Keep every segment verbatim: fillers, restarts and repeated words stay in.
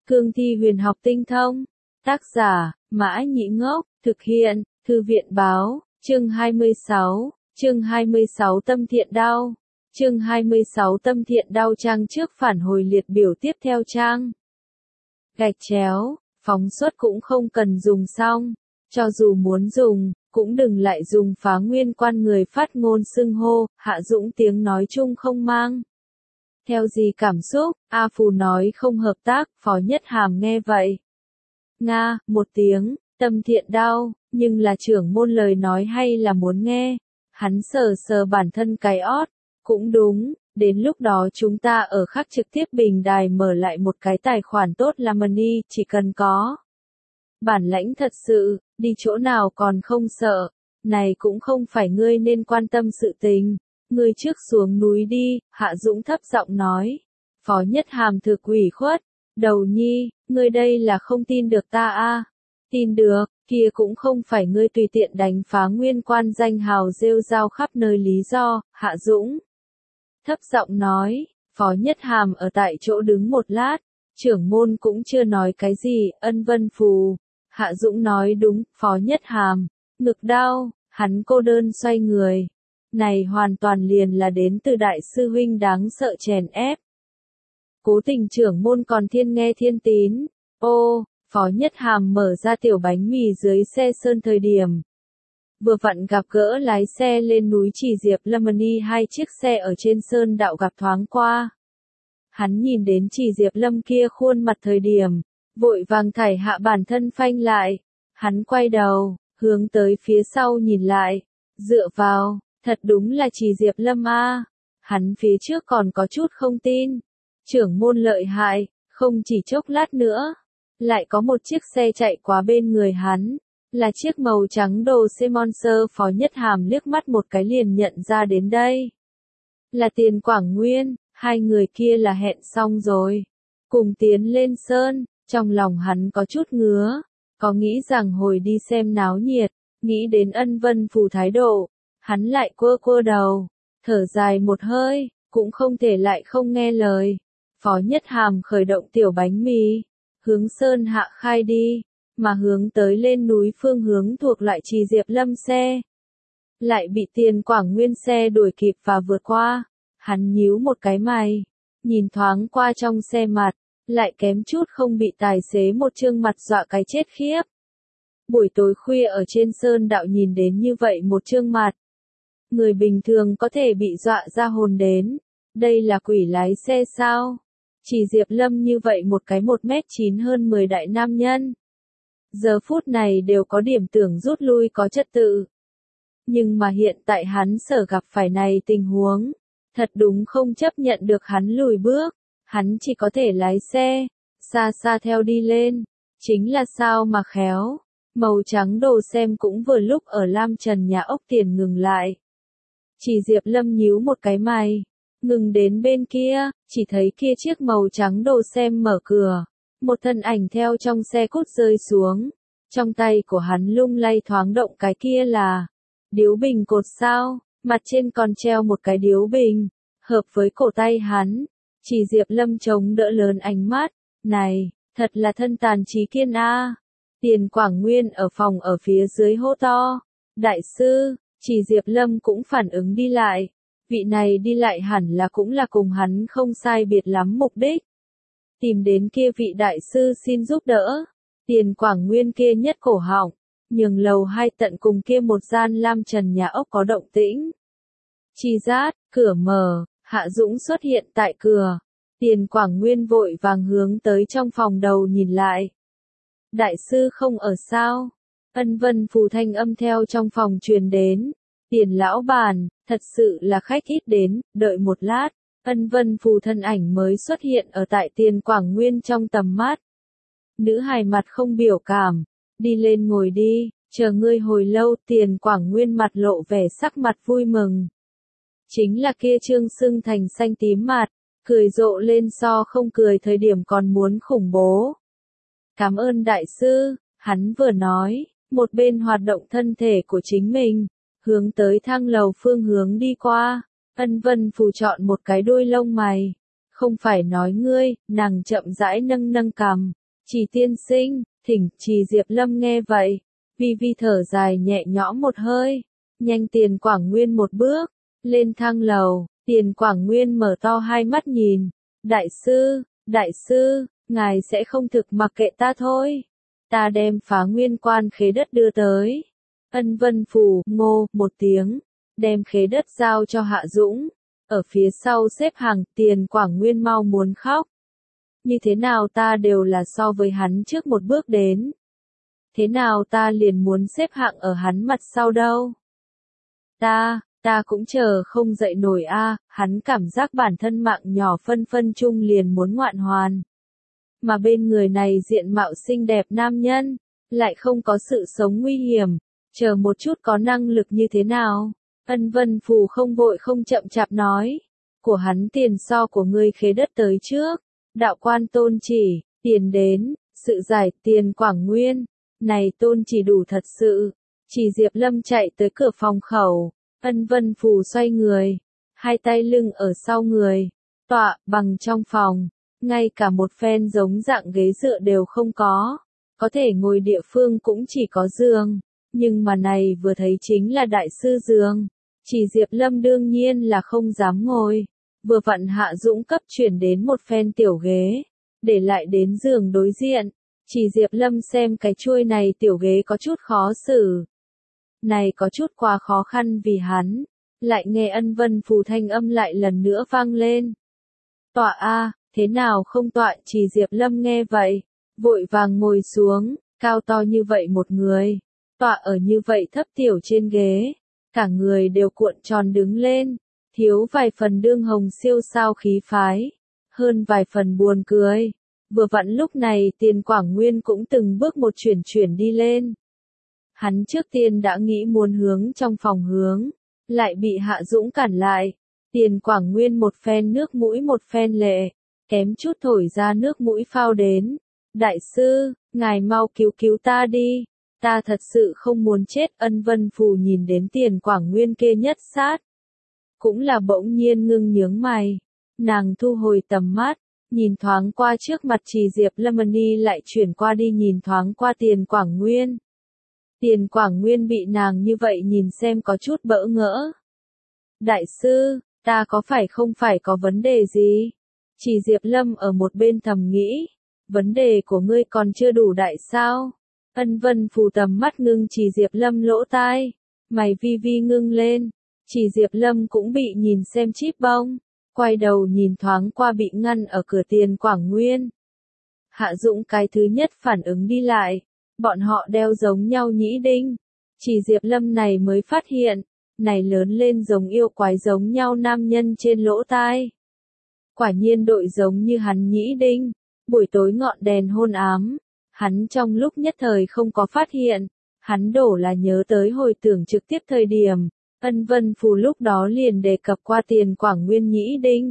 Cương thi huyền học tinh thông. Tác giả, Mã Nhĩ Ngốc, thực hiện, Thư viện Báo, chương hai mươi sáu, chương hai mươi sáu Tâm Thiện Đao. Chương hai mươi sáu Tâm Thiện Đao trang trước phản hồi liệt biểu tiếp theo trang. Gạch chéo, phóng xuất cũng không cần dùng xong, cho dù muốn dùng, cũng đừng lại dùng phá nguyên quan người phát ngôn xưng hô, Hạ Dũng tiếng nói chung không mang. Theo gì cảm xúc, A Phù nói không hợp tác, Phó Nhất Hàm nghe vậy. Nga, một tiếng, Tâm Thiện Đao, nhưng là trưởng môn lời nói hay là muốn nghe. Hắn sờ sờ bản thân cái ót, cũng đúng, đến lúc đó chúng ta ở khắc trực tiếp bình đài mở lại một cái tài khoản tốt là money, chỉ cần có bản lãnh thật sự, đi chỗ nào còn không sợ, này cũng không phải ngươi nên quan tâm sự tình. Ngươi trước xuống núi đi, Hạ Dũng thấp giọng nói. Phó Nhất Hàm thực ủy khuất, đầu nhi, ngươi đây là không tin được ta a? À? Tin được, kia cũng không phải ngươi tùy tiện đánh phá nguyên quan danh hào rêu rao khắp nơi lý do, Hạ Dũng thấp giọng nói. Phó Nhất Hàm ở tại chỗ đứng một lát, trưởng môn cũng chưa nói cái gì, ân vân phù. Hạ Dũng nói đúng, Phó Nhất Hàm, ngực đau, hắn cô đơn xoay người. Này hoàn toàn liền là đến từ đại sư huynh đáng sợ chèn ép. Cố Tình trưởng môn còn thiên nghe thiên tín. Ô, Phó Nhất Hàm mở ra tiểu bánh mì dưới xe sơn thời điểm. Vừa vặn gặp gỡ lái xe lên núi Chỉ Diệp Lâm hai chiếc xe ở trên sơn đạo gặp thoáng qua. Hắn nhìn đến Chỉ Diệp Lâm kia khuôn mặt thời điểm, vội vàng thảy hạ bản thân phanh lại. Hắn quay đầu, hướng tới phía sau nhìn lại, dựa vào. Thật đúng là Chỉ Diệp Lâm a. À. Hắn phía trước còn có chút không tin. Trưởng môn lợi hại, không chỉ chốc lát nữa. Lại có một chiếc xe chạy qua bên người hắn. Là chiếc màu trắng đồ xe Monster. Phó Nhất Hàm liếc mắt một cái liền nhận ra đến đây. Là Tiền Quảng Nguyên, hai người kia là hẹn xong rồi. Cùng tiến lên sơn, trong lòng hắn có chút ngứa. Có nghĩ rằng hồi đi xem náo nhiệt, nghĩ đến ân vân phù thái độ. Hắn lại quơ quơ đầu, thở dài một hơi, cũng không thể lại không nghe lời. Phó Nhất Hàm khởi động tiểu bánh mì, hướng sơn hạ khai đi, mà hướng tới lên núi phương hướng thuộc lại Chỉ Diệp Lâm xe. Lại bị Tiền Quảng Nguyên xe đuổi kịp và vượt qua. Hắn nhíu một cái mày, nhìn thoáng qua trong xe mặt, lại kém chút không bị tài xế một trương mặt dọa cái chết khiếp. Buổi tối khuya ở trên sơn đạo nhìn đến như vậy một trương mặt. Người bình thường có thể bị dọa ra hồn đến. Đây là quỷ lái xe sao? Chỉ Diệp Lâm như vậy một cái một mét chín hơn mười đại nam nhân. Giờ phút này đều có điểm tưởng rút lui có trật tự. Nhưng mà hiện tại hắn sở gặp phải này tình huống. Thật đúng không chấp nhận được hắn lùi bước. Hắn chỉ có thể lái xe. Xa xa theo đi lên. Chính là sao mà khéo. Màu trắng đồ xem cũng vừa lúc ở Lam Trần nhà ốc tiền ngừng lại. Chỉ Diệp Lâm nhíu một cái mày, ngừng đến bên kia, chỉ thấy kia chiếc màu trắng đồ xem mở cửa, một thân ảnh theo trong xe cút rơi xuống, trong tay của hắn lung lay thoáng động cái kia là điếu bình cột sao, mặt trên còn treo một cái điếu bình, hợp với cổ tay hắn. Chỉ Diệp Lâm chống đỡ lớn ánh mắt, này, thật là thân tàn trí kiên a. Tiền Quảng Nguyên ở phòng ở phía dưới hô to, đại sư. Chỉ Diệp Lâm cũng phản ứng đi lại, vị này đi lại hẳn là cũng là cùng hắn không sai biệt lắm mục đích. Tìm đến kia vị đại sư xin giúp đỡ, Tiền Quảng Nguyên kia nhất cổ họng, nhường lầu hai tận cùng kia một gian Lam Trần nhà ốc có động tĩnh. Chi rát, cửa mở, Hạ Dũng xuất hiện tại cửa, Tiền Quảng Nguyên vội vàng hướng tới trong phòng đầu nhìn lại. Đại sư không ở sao? Ân vân phù thanh âm theo trong phòng truyền đến. Tiền lão bản, thật sự là khách ít đến, đợi một lát. Ân vân phù thân ảnh mới xuất hiện ở tại Tiền Quảng Nguyên trong tầm mắt. Nữ hài mặt không biểu cảm. Đi lên ngồi đi, chờ ngươi hồi lâu. Tiền Quảng Nguyên mặt lộ vẻ sắc mặt vui mừng. Chính là kia trương sưng thành xanh tím mặt. Cười rộ lên so không cười thời điểm còn muốn khủng bố. Cảm ơn đại sư, hắn vừa nói. Một bên hoạt động thân thể của chính mình, hướng tới thang lầu phương hướng đi qua. Ân vân phù chọn một cái đuôi lông mày, Không phải nói ngươi, nàng chậm rãi nâng nâng cằm. Trì tiên sinh, thỉnh. Trì Diệp Lâm nghe vậy, vi vi thở dài nhẹ nhõm một hơi, nhanh Tiền Quảng Nguyên một bước, lên thang lầu. Tiền Quảng Nguyên mở to hai mắt nhìn, đại sư, đại sư, ngài sẽ không thực mặc kệ ta thôi. Ta đem Phá Nguyên Quan khế đất đưa tới. Ân Vân Phủ, ngô, một tiếng, đem khế đất giao cho Hạ Dũng. Ở phía sau xếp hàng. Tiền Quảng Nguyên mau muốn khóc. Như thế nào ta đều là so với hắn trước một bước đến. Thế nào ta liền muốn xếp hạng ở hắn mặt sau đâu. Ta, ta cũng chờ không dậy nổi a. Hắn cảm giác bản thân mạng nhỏ phân phân chung liền muốn ngoạn hoàn. Mà bên người này diện mạo xinh đẹp nam nhân, lại không có sự sống nguy hiểm, chờ một chút có năng lực như thế nào. Ân Vân Phù không vội không chậm chạp nói, của hắn tiền so của ngươi khế đất tới trước. Đạo quan Tôn Chỉ, tiền đến, sự giải. Tiền Quảng Nguyên, này Tôn Chỉ đủ thật sự. Chỉ Diệp Lâm chạy tới cửa phòng khẩu, Ân Vân Phù xoay người, hai tay lưng ở sau người, tọa bằng trong phòng, ngay cả một phen giống dạng ghế dựa đều không có, có thể ngồi địa phương cũng chỉ có giường, nhưng mà này vừa thấy chính là đại sư giường. Chỉ Diệp Lâm đương nhiên là không dám ngồi. Vừa vặn Hạ Dũng cấp chuyển đến một phen tiểu ghế, để lại đến giường đối diện. Chỉ Diệp Lâm xem cái chuôi này tiểu ghế có chút khó xử. Này có chút quá khó khăn vì hắn, lại nghe Ân Vân Phù thanh âm lại lần nữa vang lên. Tọa a, thế nào không tọa? Chỉ Diệp Lâm nghe vậy, vội vàng ngồi xuống. Cao to như vậy một người, tọa ở như vậy thấp tiểu trên ghế, cả người đều cuộn tròn đứng lên. Thiếu vài phần đương hồng siêu sao khí phái, hơn vài phần buồn cười. Vừa vặn lúc này Tiền Quảng Nguyên cũng từng bước một chuyển chuyển đi lên. Hắn trước tiên đã nghĩ muốn hướng trong phòng hướng, lại bị Hạ Dũng cản lại. Tiền Quảng Nguyên một phen nước mũi một phen lệ, kém chút thổi ra nước mũi phao đến. Đại sư, ngài mau cứu cứu ta đi, ta thật sự không muốn chết. Ân Vân Phù nhìn đến Tiền Quảng Nguyên kia nhất sát, cũng là bỗng nhiên ngưng nhướng mày. Nàng thu hồi tầm mắt, nhìn thoáng qua trước mặt Trì Diệp Lâm lại chuyển qua đi nhìn thoáng qua Tiền Quảng Nguyên. Tiền Quảng Nguyên bị nàng như vậy nhìn xem có chút bỡ ngỡ. Đại sư, ta có phải không phải có vấn đề gì? Trì Diệp Lâm ở một bên thầm nghĩ, vấn đề của ngươi còn chưa đủ đại sao? Ân Vân Phù tầm mắt ngưng Trì Diệp Lâm lỗ tai, mày vi vi ngưng lên. Chỉ Diệp Lâm cũng bị nhìn xem chíp bông, quay đầu nhìn thoáng qua bị ngăn ở cửa Tiền Quảng Nguyên. Hạ Dũng cái thứ nhất phản ứng đi lại, bọn họ đeo giống nhau nhĩ đinh. Chỉ Diệp Lâm này mới phát hiện, này lớn lên giống yêu quái giống nhau nam nhân trên lỗ tai. Quả nhiên đội giống như hắn nhĩ đinh, buổi tối ngọn đèn hôn ám, hắn trong lúc nhất thời không có phát hiện, hắn đổ là nhớ tới hồi tưởng trực tiếp thời điểm. Ân Vân Phù lúc đó liền đề cập qua Tiền Quảng Nguyên nhĩ đinh.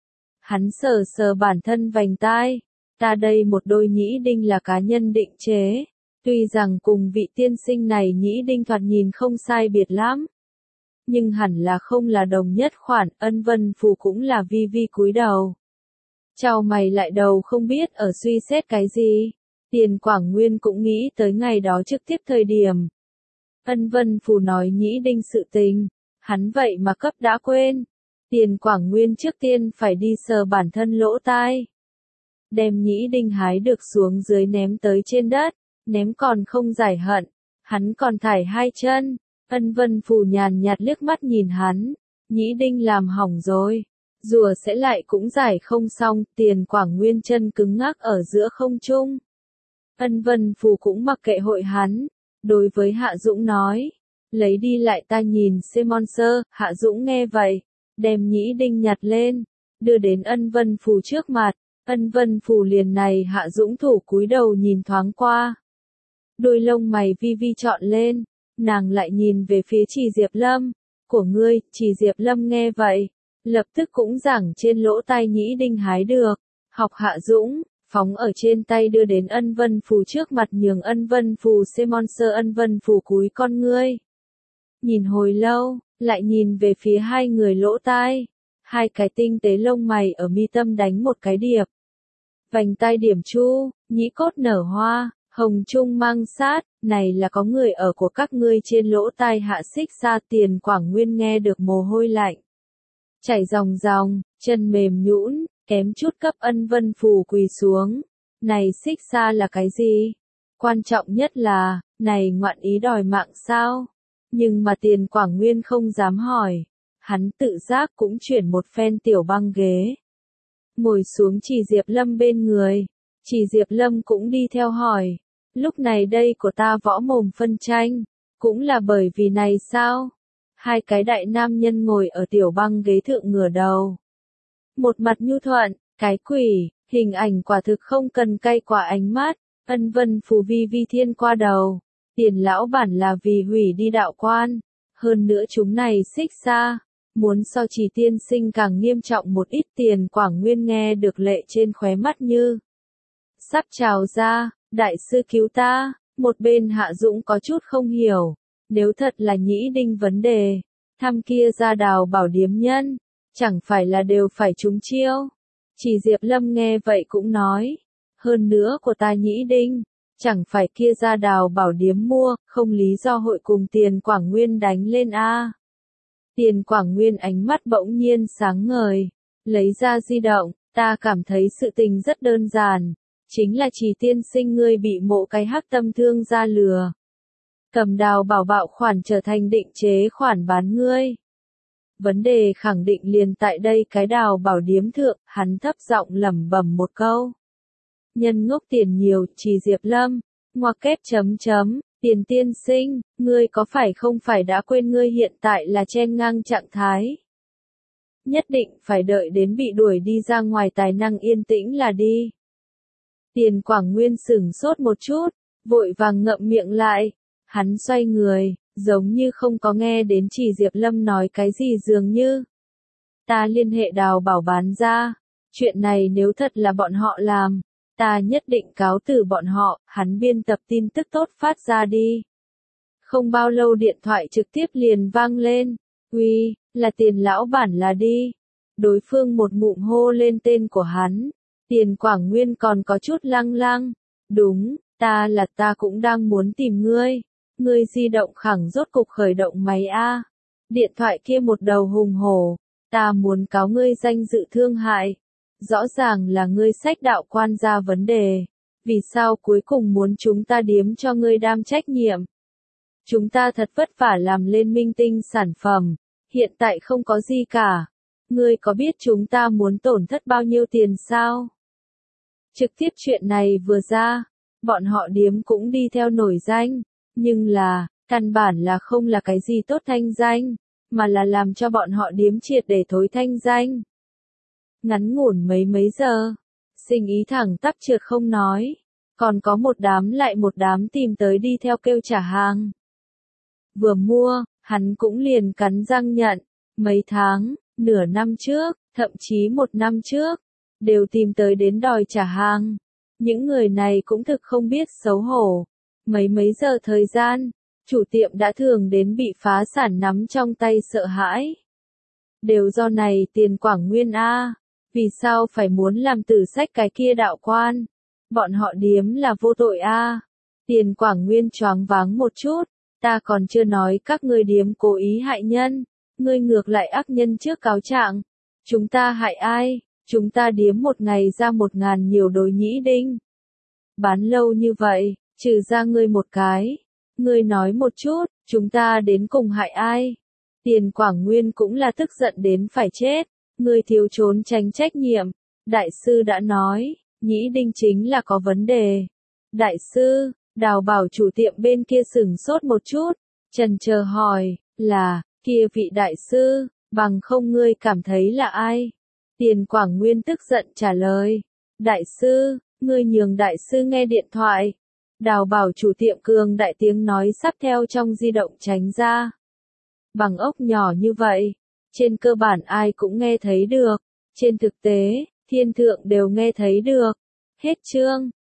Hắn sờ sờ bản thân vành tai, ta đây một đôi nhĩ đinh là cá nhân định chế, tuy rằng cùng vị tiên sinh này nhĩ đinh thoạt nhìn không sai biệt lắm, nhưng hẳn là không là đồng nhất khoản. Ân Vân Phù cũng là vi vi cúi đầu, chau mày lại đầu không biết ở suy xét cái gì. Tiền Quảng Nguyên cũng nghĩ tới ngày đó trực tiếp thời điểm. Ân Vân Phù nói nhĩ đinh sự tình, hắn vậy mà cấp đã quên. Tiền Quảng Nguyên trước tiên phải đi sờ bản thân lỗ tai, đem nhĩ đinh hái được xuống dưới ném tới trên đất, ném còn không giải hận, hắn còn thải hai chân. Ân Vân Phù nhàn nhạt liếc mắt nhìn hắn, nhĩ đinh làm hỏng rồi, rùa sẽ lại cũng giải không xong. Tiền Quảng Nguyên chân cứng ngắc ở giữa không trung. Ân Vân Phù cũng mặc kệ hội hắn, đối với Hạ Dũng nói, lấy đi lại ta nhìn xem monster. Hạ Dũng nghe vậy, đem nhĩ đinh nhặt lên, đưa đến Ân Vân Phù trước mặt. Ân Vân Phù liền này Hạ Dũng thủ cúi đầu nhìn thoáng qua, đôi lông mày vi vi trọn lên, nàng lại nhìn về phía Trì Diệp Lâm, của ngươi. Trì Diệp Lâm nghe vậy, lập tức cũng giảng trên lỗ tai nhĩ đinh hái được, học Hạ Dũng, phóng ở trên tay đưa đến Ân Vân Phù trước mặt nhường Ân Vân Phù xem monster. Ân Vân Phù cúi con ngươi, nhìn hồi lâu, lại nhìn về phía hai người lỗ tai. hai cái tinh tế lông mày ở mi tâm đánh một cái điệp. Vành tai điểm chu, nhĩ cốt nở hoa, hồng trung mang sát, này là có người ở của các ngươi trên lỗ tai hạ xích xa. Tiền Quảng Nguyên nghe được mồ hôi lạnh chảy ròng ròng, chân mềm nhũn, kém chút cấp Ân Vân Phù quỳ xuống. Này xích xa là cái gì? Quan trọng nhất là, này ngoạn ý đòi mạng sao? Nhưng mà Tiền Quảng Nguyên không dám hỏi. Hắn tự giác cũng chuyển một phen tiểu băng ghế. Ngồi xuống Chỉ Diệp Lâm bên người. Chỉ Diệp Lâm cũng đi theo hỏi. Lúc này đây của ta võ mồm phân tranh. Cũng là bởi vì này sao? Hai cái đại nam nhân ngồi ở tiểu băng ghế thượng ngửa đầu. Một mặt nhu thuận, cái quỷ, hình ảnh quả thực không cần cay quả ánh mắt. Ân Vân Phù vi vi thiên qua đầu. Tiền lão bản là vì hủy đi đạo quan. Hơn nữa chúng này xích xa. Muốn so Chỉ tiên sinh càng nghiêm trọng một ít. Tiền Quảng Nguyên nghe được lệ trên khóe mắt như sắp trào ra. Đại sư cứu ta. Một bên Hạ Dũng có chút không hiểu. Nếu thật là Nhĩ Đinh vấn đề, thăm kia ra Đào Bảo điếm nhân, chẳng phải là đều phải trúng chiêu. Chỉ Diệp Lâm nghe vậy cũng nói, hơn nữa của ta Nhĩ Đinh, chẳng phải kia ra Đào Bảo điếm mua, không lý do hội cùng Tiền Quảng Nguyên đánh lên a. Tiền Quảng Nguyên ánh mắt bỗng nhiên sáng ngời, lấy ra di động, ta cảm thấy sự tình rất đơn giản, chính là Chỉ tiên sinh ngươi bị mộ cái hắc tâm thương gia lừa. Cầm Đào Bảo bạo khoản trở thành định chế khoản bán ngươi. Vấn đề khẳng định liền tại đây cái Đào Bảo điếm thượng, hắn thấp giọng lẩm bẩm một câu. Nhân ngốc tiền nhiều, Chỉ Diệp Lâm, ngoặc kép chấm chấm, Tiền tiên sinh, ngươi có phải không phải đã quên ngươi hiện tại là chen ngang trạng thái. Nhất định phải đợi đến bị đuổi đi ra ngoài tài năng yên tĩnh là đi. Tiền Quảng Nguyên sửng sốt một chút, vội vàng ngậm miệng lại. Hắn xoay người, giống như không có nghe đến Chỉ Diệp Lâm nói cái gì dường như. Ta liên hệ Đào Bảo bán ra. Chuyện này nếu thật là bọn họ làm, ta nhất định cáo từ bọn họ. Hắn biên tập tin tức tốt phát ra đi. Không bao lâu điện thoại trực tiếp liền vang lên. Uy, là Tiền lão bản là đi. Đối phương một ngụm hô lên tên của hắn. Tiền Quảng Nguyên còn có chút lăng lăng. Đúng, ta là ta cũng đang muốn tìm ngươi. Ngươi di động khẳng rốt cục khởi động máy a. Điện thoại kia một đầu hùng hổ. Ta muốn cáo ngươi danh dự thương hại. Rõ ràng là ngươi sách đạo quan ra vấn đề. Vì sao cuối cùng muốn chúng ta điếm cho ngươi đam trách nhiệm? Chúng ta thật vất vả làm lên minh tinh sản phẩm. Hiện tại không có gì cả. Ngươi có biết chúng ta muốn tổn thất bao nhiêu tiền sao? Trực tiếp chuyện này vừa ra. Bọn họ điếm cũng đi theo nổi danh. Nhưng là, căn bản là không là cái gì tốt thanh danh, mà là làm cho bọn họ điếm triệt để thối thanh danh. Ngắn ngủn mấy mấy giờ, sinh ý thẳng tắp trượt không nói, còn có một đám lại một đám tìm tới đi theo kêu trả hàng. Vừa mua, hắn cũng liền cắn răng nhận, mấy tháng, nửa năm trước, thậm chí một năm trước, đều tìm tới đến đòi trả hàng. Những người này cũng thực không biết xấu hổ. Mấy mấy giờ thời gian, chủ tiệm đã thường đến bị phá sản nắm trong tay sợ hãi. Đều do này Tiền Quảng Nguyên a, vì sao phải muốn làm tử sách cái kia đạo quan? Bọn họ điếm là vô tội a. Tiền Quảng Nguyên choáng váng một chút, ta còn chưa nói các ngươi điếm cố ý hại nhân, ngươi ngược lại ác nhân trước cáo trạng. Chúng ta hại ai? Chúng ta điếm một ngày ra một ngàn nhiều đối Nhĩ Đinh. Bán lâu như vậy. Trừ ra ngươi một cái. Ngươi nói một chút, chúng ta đến cùng hại ai? Tiền Quảng Nguyên cũng là tức giận đến phải chết. Ngươi thiếu trốn tránh trách nhiệm. Đại sư đã nói, Nhĩ Đinh chính là có vấn đề. Đại sư, Đào Bảo chủ tiệm bên kia sửng sốt một chút. Trần chờ hỏi, là, kia vị đại sư, bằng không ngươi cảm thấy là ai? Tiền Quảng Nguyên tức giận trả lời. Đại sư, ngươi nhường đại sư nghe điện thoại. Đào Bảo chủ tiệm cường đại tiếng nói sắp theo trong di động tránh ra. Bằng ốc nhỏ như vậy, trên cơ bản ai cũng nghe thấy được. Trên thực tế, thiên thượng đều nghe thấy được. Hết chương.